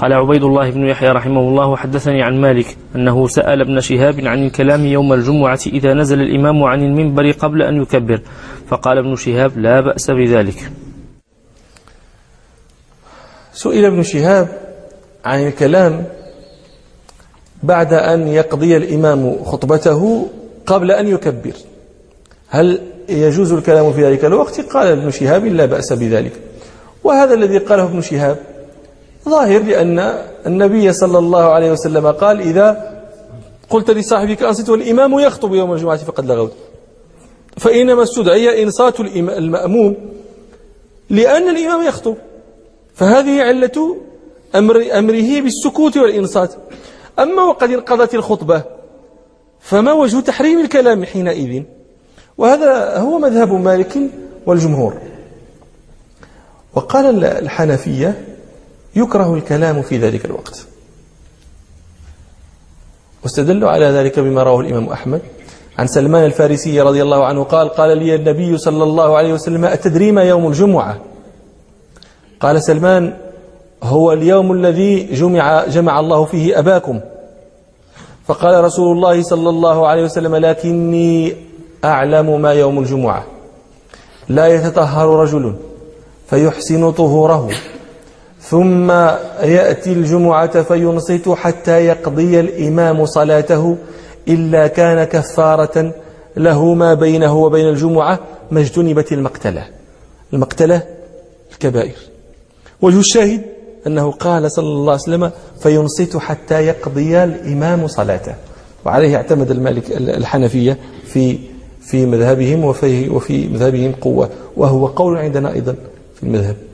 قال عبيد الله بن يحيى رحمه الله: حدثني عن مالك أنه سأل ابن شهاب عن الكلام يوم الجمعة إذا نزل الإمام عن المنبر قبل أن يكبر، فقال ابن شهاب: لا بأس بذلك. سئل ابن شهاب عن الكلام بعد أن يقضي الإمام خطبته قبل أن يكبر، هل يجوز الكلام في ذلك الوقت؟ قال ابن شهاب: لا بأس بذلك. وهذا الذي قاله ابن شهاب ظاهر، لأن النبي صلى الله عليه وسلم قال: إذا قلت لصاحبك أنصت والإمام يخطب يوم الجمعة فقد لغوت. فإنما استدعي إنصات المأموم لأن الإمام يخطب، فهذه علة أمره بالسكوت والإنصات. أما وقد انقضت الخطبة فما وجه تحريم الكلام حينئذ؟ وهذا هو مذهب مالك والجمهور. وقال الحنفية: يكره الكلام في ذلك الوقت، واستدلوا على ذلك بما رواه الإمام أحمد عن سلمان الفارسي رضي الله عنه قال: قال لي النبي صلى الله عليه وسلم: أتدري ما يوم الجمعة؟ قال سلمان: هو اليوم الذي جمع الله فيه أباكم. فقال رسول الله صلى الله عليه وسلم: لكني أعلم ما يوم الجمعة، لا يتطهر رجل فيحسن طهوره ثم يأتي الجمعة فينصت حتى يقضي الإمام صلاته إلا كان كفارة له ما بينه وبين الجمعة ما اجتنبت المقتلة الكبائر. وجه الشاهد أنه قال صلى الله عليه وسلم: فينصت حتى يقضي الإمام صلاته. وعليه اعتمد الحنفية في مذهبهم، وفي مذهبهم قوة، وهو قول عندنا أيضا في المذهب.